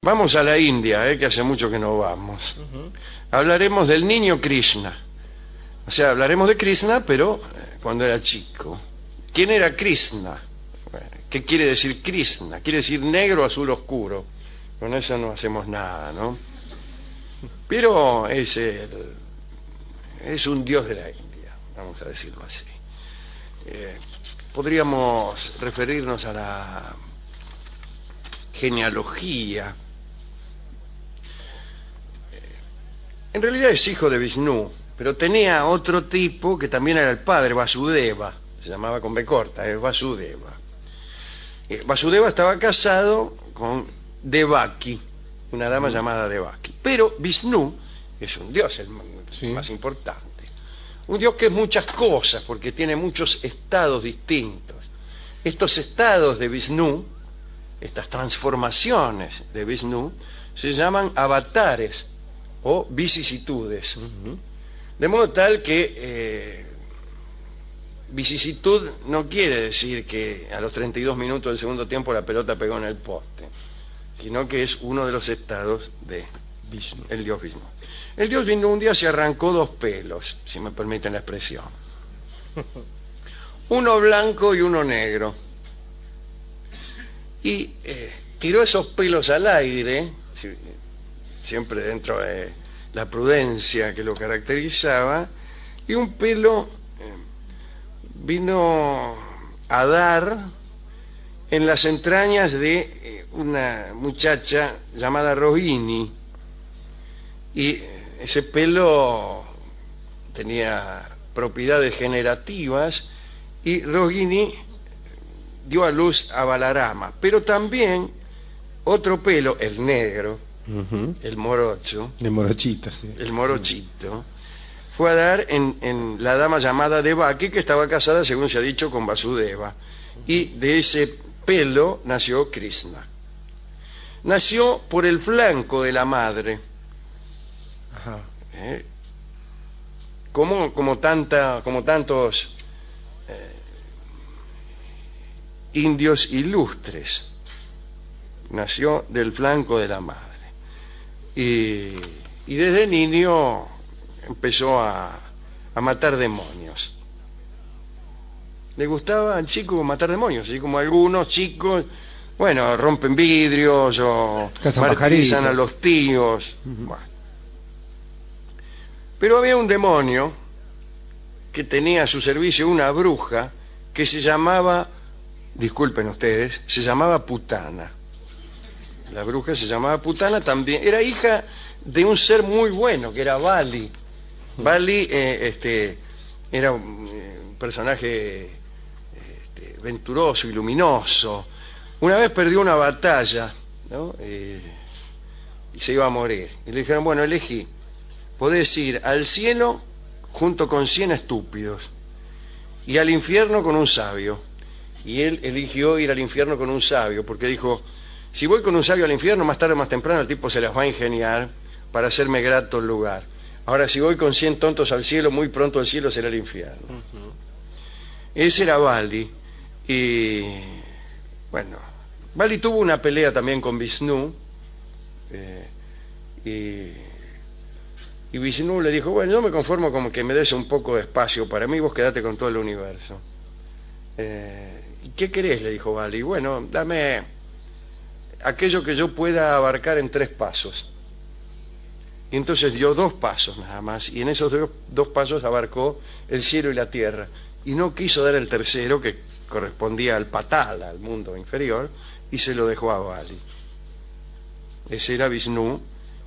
Vamos a la India, que hace mucho que no vamos. Hablaremos del niño Krishna. O sea, hablaremos de Krishna, pero cuando era chico. ¿Quién era Krishna? Bueno, ¿qué quiere decir Krishna? Quiere decir negro, azul oscuro. Con eso no hacemos nada, ¿no? Pero es un dios de la India, vamos a decirlo así. Podríamos referirnos a la genealogía. En realidad es hijo de Vishnu, pero tenía otro tipo que también era el padre, Vasudeva. Se llamaba con B corta, es Vasudeva. Vasudeva estaba casado con Devaki, una dama llamada Devaki. Pero Vishnu es un dios, el más importante. Un dios que es muchas cosas, porque tiene muchos estados distintos. Estos estados de Vishnu, estas transformaciones de Vishnu, se llaman avatares o vicisitudes. De modo tal que vicisitud no quiere decir que a los 32 minutos del segundo tiempo la pelota pegó en el poste, sino que es uno de los estados de Vishnu, el dios Vishnu. El dios Vishnu un día se arrancó 2 pelos, si me permiten la expresión. Uno blanco y uno negro. Y tiró esos pelos al aire, siempre dentro de la prudencia que lo caracterizaba, y un pelo vino a dar en las entrañas de una muchacha llamada Rohini, y ese pelo tenía propiedades generativas, y Rohini dio a luz a Balarama, pero también otro pelo, el negro, el morocho, de morochita, sí. el morochito, fue a dar en la dama llamada Devaki, que estaba casada, según se ha dicho, con Vasudeva, y de ese pelo nació Krishna. Nació por el flanco de la madre. Ajá. Como tantos indios ilustres. Nació del flanco de la madre. Y desde niño empezó a matar demonios. Le gustaba al chico matar demonios, así como algunos chicos, bueno, rompen vidrios o martirizan a los tíos. Bueno. Pero había un demonio que tenía a su servicio una bruja que se llamaba, disculpen ustedes, se llamaba Putana. La bruja se llamaba Putana, también era hija de un ser muy bueno que era Bali. Bali era un personaje venturoso y luminoso. Una vez perdió una batalla, ¿no? Y se iba a morir. Y le dijeron, bueno, elegí. Podés ir al cielo junto con 100 estúpidos y al infierno con un sabio. Y él eligió ir al infierno con un sabio, porque dijo, si voy con un sabio al infierno, más tarde o más temprano el tipo se las va a ingeniar para hacerme grato el lugar. Ahora, si voy con 100 tontos al cielo, muy pronto el cielo será el infierno. Ese era Bali. Y bueno, Bali tuvo una pelea también con Vishnu, y Vishnu le dijo, bueno, yo me conformo con que me des un poco de espacio para mí, vos quedate con todo el universo. ¿Y qué querés? Le dijo Bali. Bueno, dame aquello que yo pueda abarcar en 3 pasos. Y entonces dio 2 pasos nada más, y en esos 2 pasos abarcó el cielo y la tierra, y no quiso dar el tercero, que correspondía al Patala, al mundo inferior, y se lo dejó a Bali. Ese era Vishnu,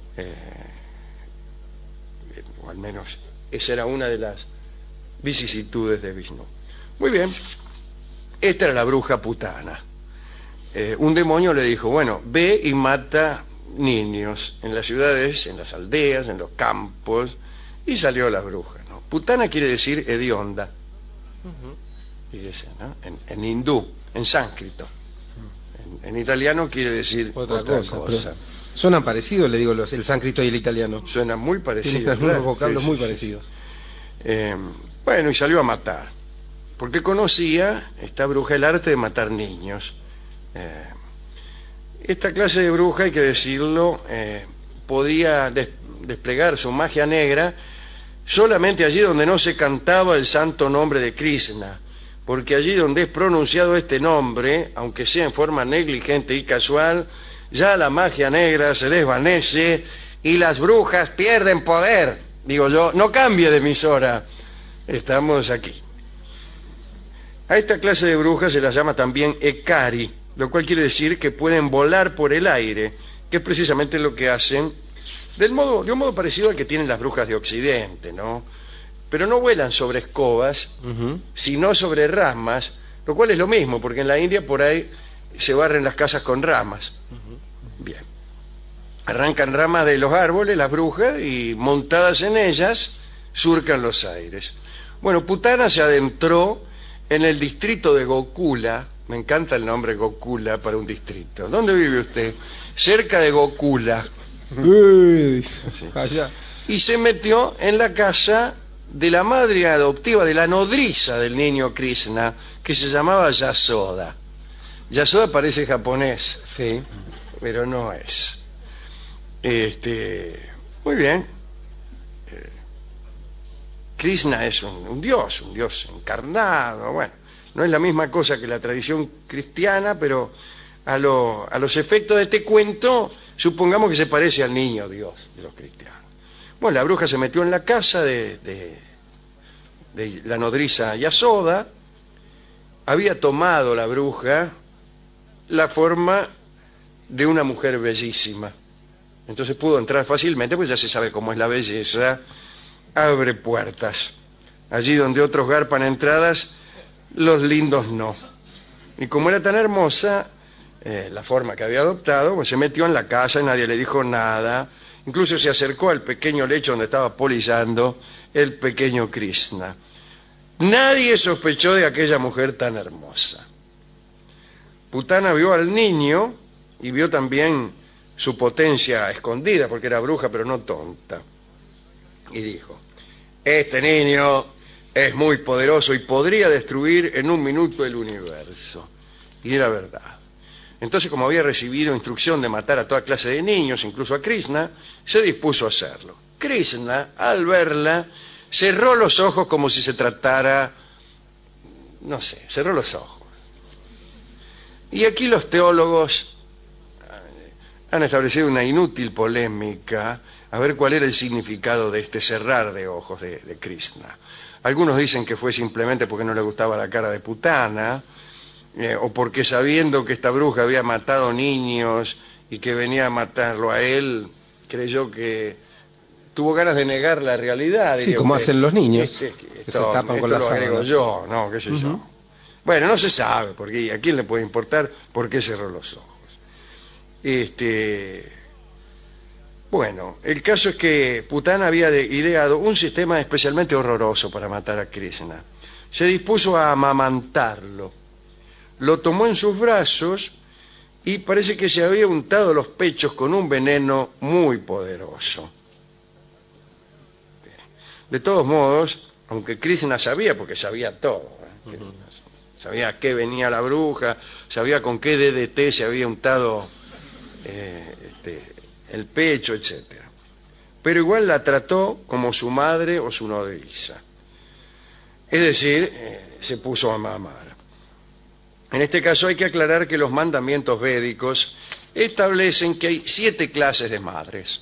o al menos esa era una de las vicisitudes de Vishnu. Muy bien, esta era la bruja Putana. Un demonio le dijo, bueno, ve y mata niños en las ciudades, en las aldeas, en los campos, y salió la bruja, ¿no? Putana quiere decir hedionda, fíjese, ¿no? En hindú, en sánscrito. En italiano quiere decir otra cosa. Suenan parecidos, le digo, el sánscrito y el italiano. Suena muy parecido. Tienen algunos vocablos muy parecidos. Bueno, y salió a matar, porque conocía esta bruja el arte de matar niños. Esta clase de bruja, hay que decirlo, podía desplegar su magia negra solamente allí donde no se cantaba el santo nombre de Krishna, porque allí donde es pronunciado este nombre, aunque sea en forma negligente y casual, ya la magia negra se desvanece y las brujas pierden poder. Digo yo, no cambie de emisora, estamos aquí. A esta clase de brujas se las llama también ekari, lo cual quiere decir que pueden volar por el aire, que es precisamente lo que hacen de un modo parecido al que tienen las brujas de Occidente, ¿no? Pero no vuelan sobre escobas, sino sobre ramas, lo cual es lo mismo, porque en la India por ahí se barren las casas con ramas. Bien. Arrancan ramas de los árboles, las brujas, y montadas en ellas, surcan los aires. Bueno, Putana se adentró en el distrito de Gokula. Me encanta el nombre Gokula para un distrito. ¿Dónde vive usted? Cerca de Gokula. Allá. Y se metió en la casa de la madre adoptiva, de la nodriza del niño Krishna, que se llamaba Yasoda. Yasoda parece japonés, Sí. pero no es. Muy bien. Krishna es un dios encarnado. Bueno, no es la misma cosa que la tradición cristiana, pero a los efectos de este cuento, supongamos que se parece al niño Dios de los cristianos. Bueno, la bruja se metió en la casa de la nodriza Yasoda. Había tomado la bruja la forma de una mujer bellísima. Entonces pudo entrar fácilmente, pues ya se sabe cómo es la belleza, abre puertas. Allí donde otros garpan entradas, los lindos no. Y como era tan hermosa, la forma que había adoptado, pues se metió en la casa y nadie le dijo nada. Incluso se acercó al pequeño lecho donde estaba polillando el pequeño Krishna. Nadie sospechó de aquella mujer tan hermosa. Putana vio al niño y vio también su potencia escondida, porque era bruja pero no tonta. Y dijo, este niño es muy poderoso y podría destruir en un minuto el universo. Y era verdad. Entonces, como había recibido instrucción de matar a toda clase de niños, incluso a Krishna, se dispuso a hacerlo. Krishna, al verla, cerró los ojos como si se tratara, no sé, cerró los ojos. Y aquí los teólogos han establecido una inútil polémica a ver cuál era el significado de este cerrar de ojos de Krishna. Algunos dicen que fue simplemente porque no le gustaba la cara de Putana, o porque sabiendo que esta bruja había matado niños y que venía a matarlo a él, creyó que tuvo ganas de negar la realidad. Sí, como hacen los niños, que se tapan con la lo agrego sábana. yo, no, qué sé yo. Bueno, no se sabe, porque a quién le puede importar por qué cerró los ojos. Bueno, el caso es que Putana había ideado un sistema especialmente horroroso para matar a Krishna. Se dispuso a amamantarlo. Lo tomó en sus brazos y parece que se había untado los pechos con un veneno muy poderoso. De todos modos, aunque Krishna sabía, porque sabía todo, sabía a qué venía la bruja, sabía con qué DDT se había untado el pecho, etc. Pero igual la trató como su madre o su nodriza. Es decir, se puso a mamar. En este caso hay que aclarar que los mandamientos védicos establecen que hay 7 clases de madres.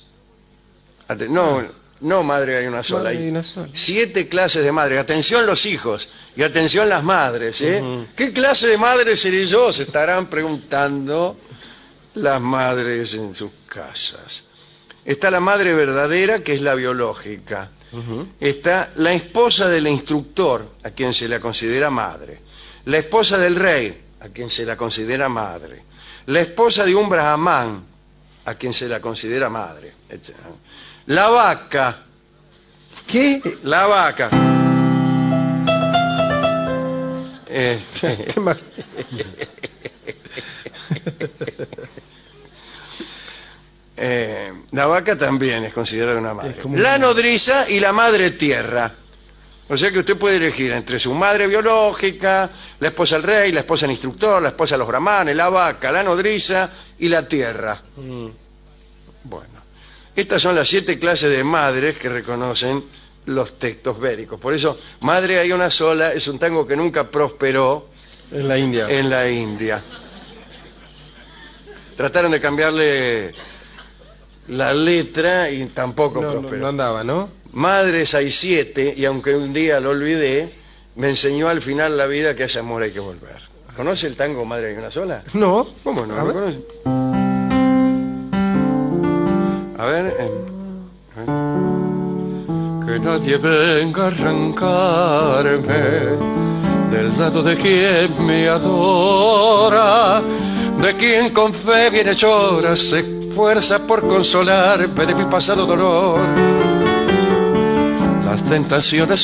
No madre hay una sola. Madre hay una sola. 7 clases de madres. Atención los hijos y atención las madres. ¿Qué clase de madre seré yo? Se estarán preguntando las madres en sus casas. Está la madre verdadera, que es la biológica. Está la esposa del instructor, a quien se la considera madre. La esposa del rey, a quien se la considera madre. La esposa de un brahmán, a quien se la considera madre, etc. La vaca. ¿Qué? La vaca. ¿Qué más? La vaca también es considerada una madre. La nodriza y la madre tierra. O sea que usted puede elegir entre su madre biológica, la esposa del rey, la esposa del instructor, la esposa de los brahmanes, la vaca, la nodriza y la tierra. Bueno, estas son las 7 clases de madres que reconocen los textos védicos. Por eso, Madre hay una sola es un tango que nunca prosperó En la India. en la India. Trataron de cambiarle la letra y tampoco prosperó. No andaba, ¿no? Madres hay 7 y aunque un día lo olvidé, me enseñó al final la vida que a ese amor hay que volver. ¿Conoce el tango Madre hay una sola? No. ¿Cómo no? A ¿Lo ver. conoce? A ver. Que nadie venga a arrancarme del lado de quien me adora, de quien con fe bien hechora se esfuerza por consolarme de mi pasado dolor. Las tentaciones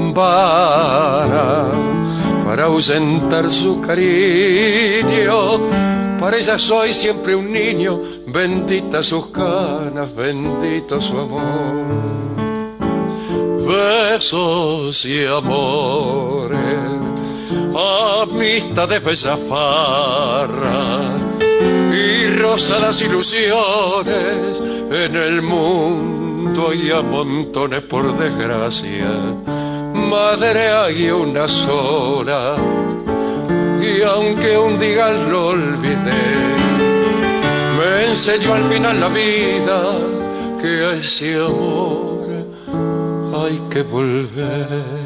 zumbaran para ahuyentar su cariño. Para ella soy siempre un niño, bendita sus canas, bendito su amor. Besos y amores, amistades bella farra y rosadas ilusiones en el mundo y a montones por desgracia. Madre hay una sola y aunque un día lo olvidé, me enseñó al final la vida que a ese amor hay que volver.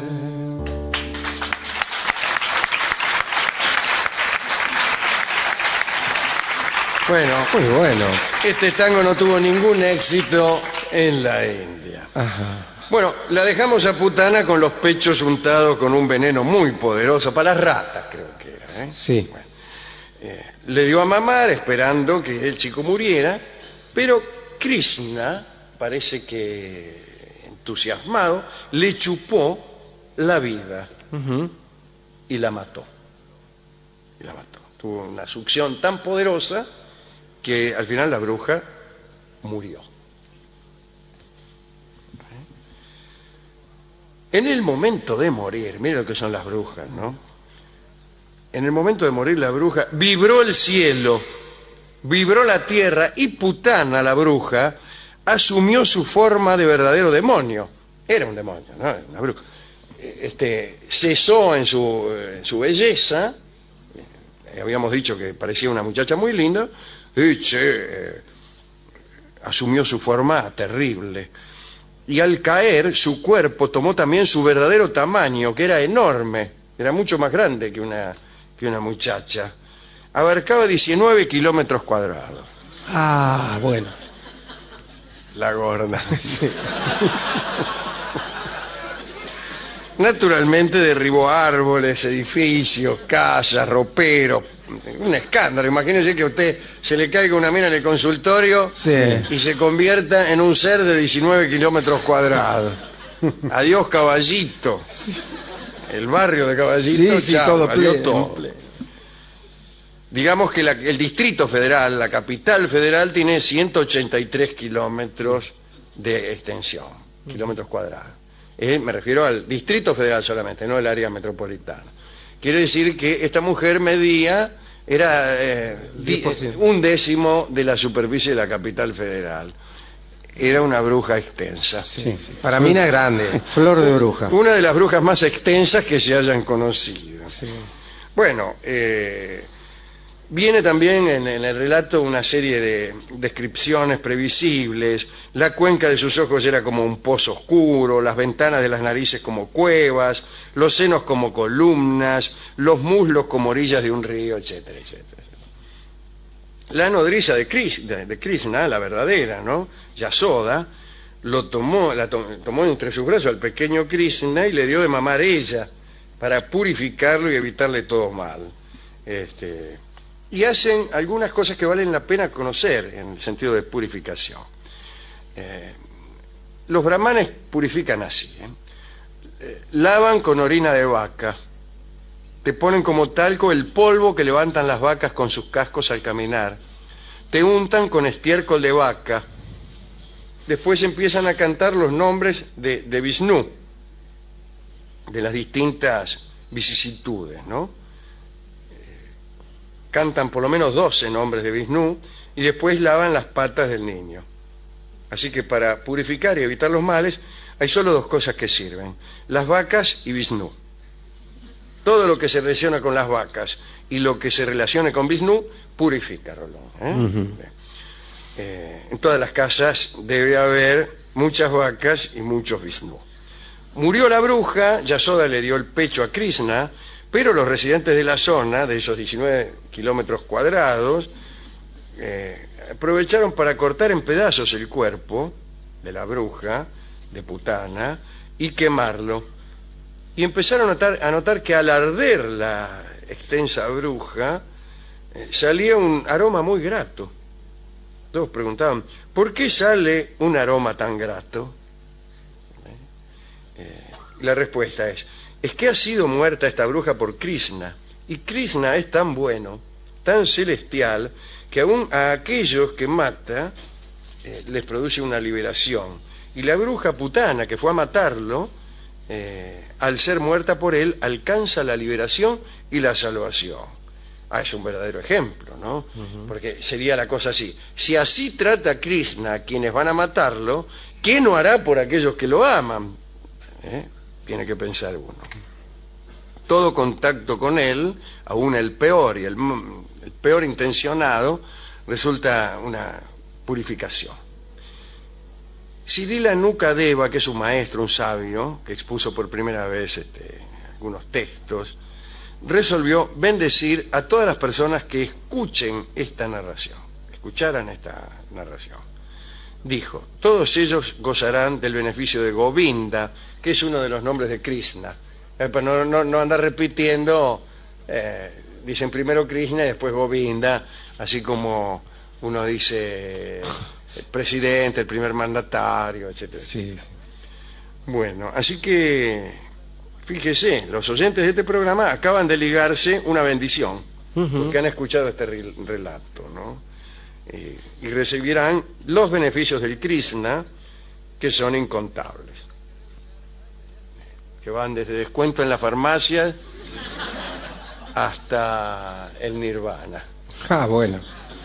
Bueno, Muy bueno. este tango no tuvo ningún éxito en la India. Ajá. Bueno, la dejamos a Putana con los pechos untados con un veneno muy poderoso para las ratas, creo que era, ¿eh? Sí. Le dio a mamar esperando que el chico muriera, pero Krishna, parece que entusiasmado, le chupó la vida y la mató. Y la mató. Tuvo una succión tan poderosa que al final la bruja murió. En el momento de morir, mira lo que son las brujas, ¿no? En el momento de morir la bruja, vibró el cielo, vibró la tierra y Putana, la bruja, asumió su forma de verdadero demonio. Era un demonio, ¿no? Una bruja. Cesó en su belleza, habíamos dicho que parecía una muchacha muy linda, y asumió su forma terrible. Y al caer, su cuerpo tomó también su verdadero tamaño, que era enorme, era mucho más grande que una muchacha. Abarcaba 19 kilómetros cuadrados. Ah, bueno. La gorda. Sí. Naturalmente derribó árboles, edificios, casas, roperos. Un escándalo. Imagínese que a usted se le caiga una mina en el consultorio, Sí. y se convierta en un ser de 19 kilómetros cuadrados. Adiós, Caballito. El barrio de Caballito, Sí, chao, todo adiós pleno, todo. pleno. Digamos que el Distrito Federal, la capital federal, tiene 183 kilómetros de extensión, kilómetros cuadrados. Me refiero al Distrito Federal solamente, no el área metropolitana. Quiere decir que esta mujer medía, era 10%. un décimo de la superficie de la capital federal. Era una bruja extensa. Sí. Para mí era grande. Flor de bruja. Una de las brujas más extensas que se hayan conocido. Sí. Bueno, viene también en el relato una serie de descripciones previsibles. La cuenca de sus ojos era como un pozo oscuro, las ventanas de las narices como cuevas, los senos como columnas, los muslos como orillas de un río, etcétera, etcétera. La nodriza de Krishna, la verdadera, ¿no? Yasoda, tomó entre sus brazos al pequeño Krishna y le dio de mamar ella para purificarlo y evitarle todo mal. Y hacen algunas cosas que valen la pena conocer en el sentido de purificación. Los brahmanes purifican así, lavan con orina de vaca, te ponen como talco el polvo que levantan las vacas con sus cascos al caminar, te untan con estiércol de vaca, después empiezan a cantar los nombres de Vishnu, de las distintas vicisitudes, ¿no? Cantan por lo menos 12 nombres de Visnú y después lavan las patas del niño. Así que para purificar y evitar los males hay solo 2 cosas que sirven: las vacas y Visnú. Todo lo que se relaciona con las vacas y lo que se relacione con Visnú purifica, Rolón, en todas las casas debe haber muchas vacas y muchos Visnú. Murió la bruja, Yasoda le dio el pecho a Krishna, pero los residentes de la zona, de esos 19 kilómetros cuadrados, aprovecharon para cortar en pedazos el cuerpo de la bruja, de Putana, y quemarlo. Y empezaron a notar que al arder la extensa bruja, salía un aroma muy grato. Todos preguntaban, ¿por qué sale un aroma tan grato? La respuesta es que ha sido muerta esta bruja por Krishna, y Krishna es tan bueno, tan celestial, que aún a aquellos que mata les produce una liberación. Y la bruja Putana, que fue a matarlo, al ser muerta por él, alcanza la liberación y la salvación. Es un verdadero ejemplo, ¿no? Porque sería la cosa así: si así trata Krishna a quienes van a matarlo, ¿qué no hará por aquellos que lo aman? Tiene que pensar uno. Todo contacto con él, aún el peor y el peor intencionado, resulta una purificación. Srila Nukadeva, que es un maestro, un sabio, que expuso por primera vez algunos textos, resolvió bendecir a todas las personas que escucharan esta narración. Dijo: todos ellos gozarán del beneficio de Govinda, que es uno de los nombres de Krishna. Para no andar repitiendo, dicen primero Krishna y después Govinda, así como uno dice el presidente, el primer mandatario, etc. Sí. Bueno, así que fíjese, los oyentes de este programa acaban de ligarse una bendición, porque han escuchado este relato, ¿no? Y recibirán los beneficios del Krishna, que son incontables, que van desde descuento en la farmacia hasta el nirvana. Bueno.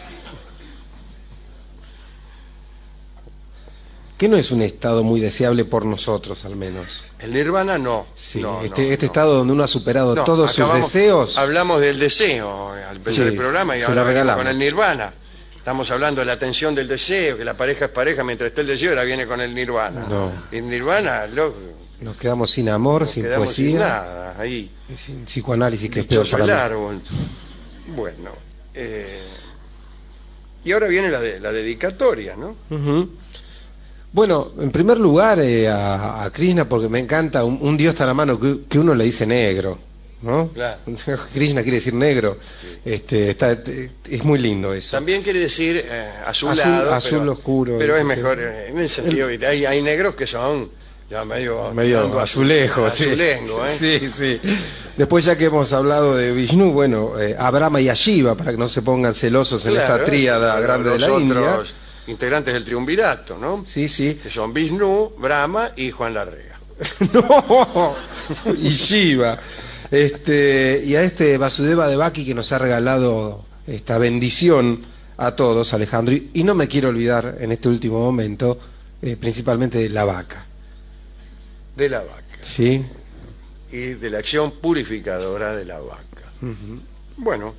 Que no es un estado muy deseable por nosotros, al menos. El nirvana no. Sí, no, este no. estado donde uno ha superado todos sus deseos. Hablamos del deseo al empezar el programa y ahora venimos con el nirvana. Estamos hablando de la tensión del deseo, que la pareja es pareja mientras esté el deseo, ahora viene con el nirvana. No. Y el nirvana, nos quedamos sin amor, sin poesía, sin nada, ahí. Sin psicoanálisis, que es peor para mí. Árbol. Bueno, y ahora viene la dedicatoria, ¿no? Bueno, en primer lugar a Krishna, porque me encanta un dios tan a mano que uno le dice negro, ¿no? Claro. Krishna quiere decir negro. Sí. Es muy lindo eso. También quiere decir azulado, azul oscuro. Pero es mejor en el sentido que hay negros que son ya medio azulejos. Azulengo, sí. Después, ya que hemos hablado de Vishnu, bueno, a Brahma y a Shiva, para que no se pongan celosos en esta tríada grande de la India. Integrantes del triunvirato, ¿no? Sí. Que son Vishnu, Brahma y Juan Larrea. No, y Shiva. Y a Vasudeva Devaki, que nos ha regalado esta bendición a todos, Alejandro. Y no me quiero olvidar en este último momento, principalmente de la vaca. De la vaca. Sí. Y de la acción purificadora de la vaca. Bueno,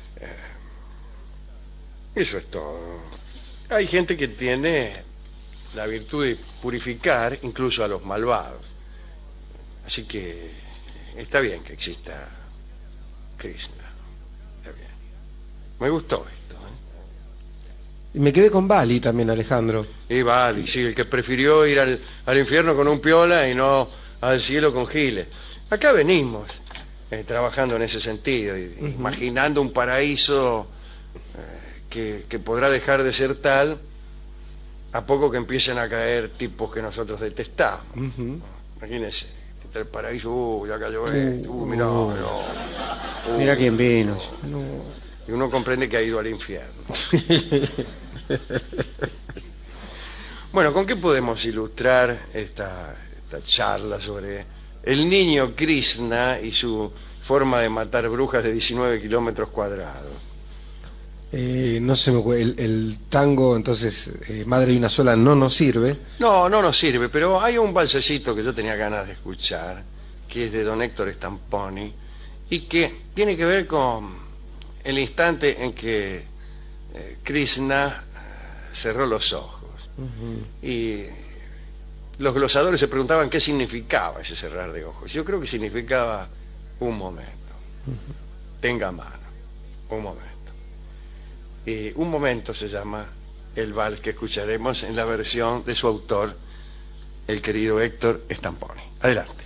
eso es todo. Hay gente que tiene la virtud de purificar incluso a los malvados. Así que está bien que exista Krishna. Está bien. Me gustó esto. Y me quedé con Bali también, Alejandro. Y Bali, sí, el que prefirió ir al infierno con un piola y no al cielo con giles. Acá venimos trabajando en ese sentido, imaginando un paraíso que podrá dejar de ser tal a poco que empiecen a caer tipos que nosotros detestamos. Imagínense, el paraíso, ya cayó mirá, mira quién vino. Y uno comprende que ha ido al infierno. Bueno, ¿con qué podemos ilustrar esta charla sobre El niño Krishna y su forma de matar brujas de 19 kilómetros cuadrados. No se me el tango, entonces, Madre y una sola no nos sirve. No, no nos sirve, pero hay un balsecito que yo tenía ganas de escuchar, que es de don Héctor Stamponi, y que tiene que ver con el instante en que Krishna cerró los ojos. Y los glosadores se preguntaban qué significaba ese cerrar de ojos. Yo creo que significaba un momento. Tenga mano, un momento. Y un momento se llama el vals que escucharemos en la versión de su autor, el querido Héctor Stamponi. Adelante.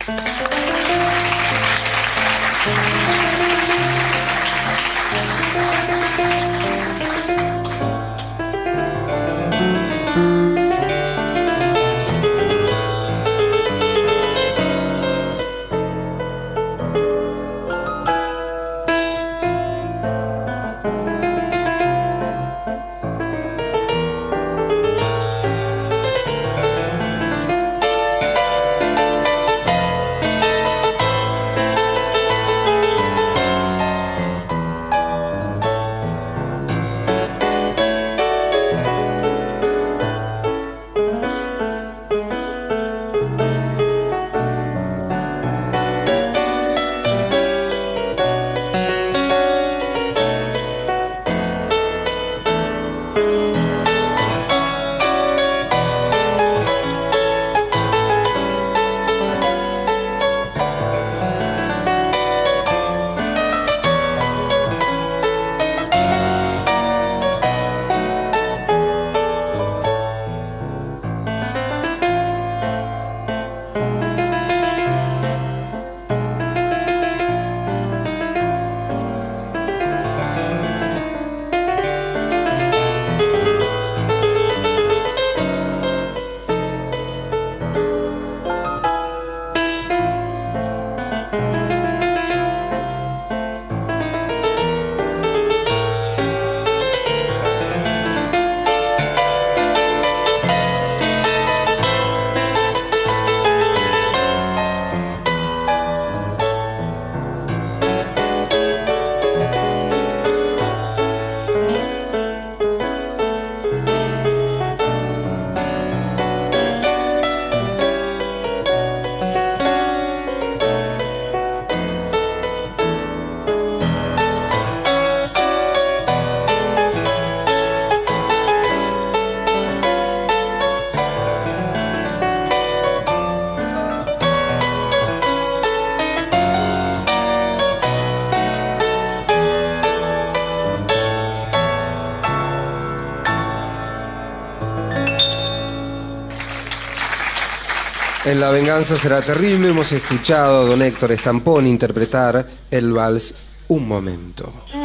En La venganza será terrible hemos escuchado a don Héctor Stamponi interpretar el vals Un momento.